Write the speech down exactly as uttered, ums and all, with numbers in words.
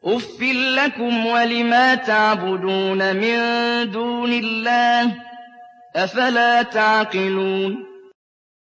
أُفٍّ لَّكُمْ وَلِمَا تَعْبُدُونَ مِن دُونِ اللَّهِ ۖ أَفَلَا تَعْقِلُونَ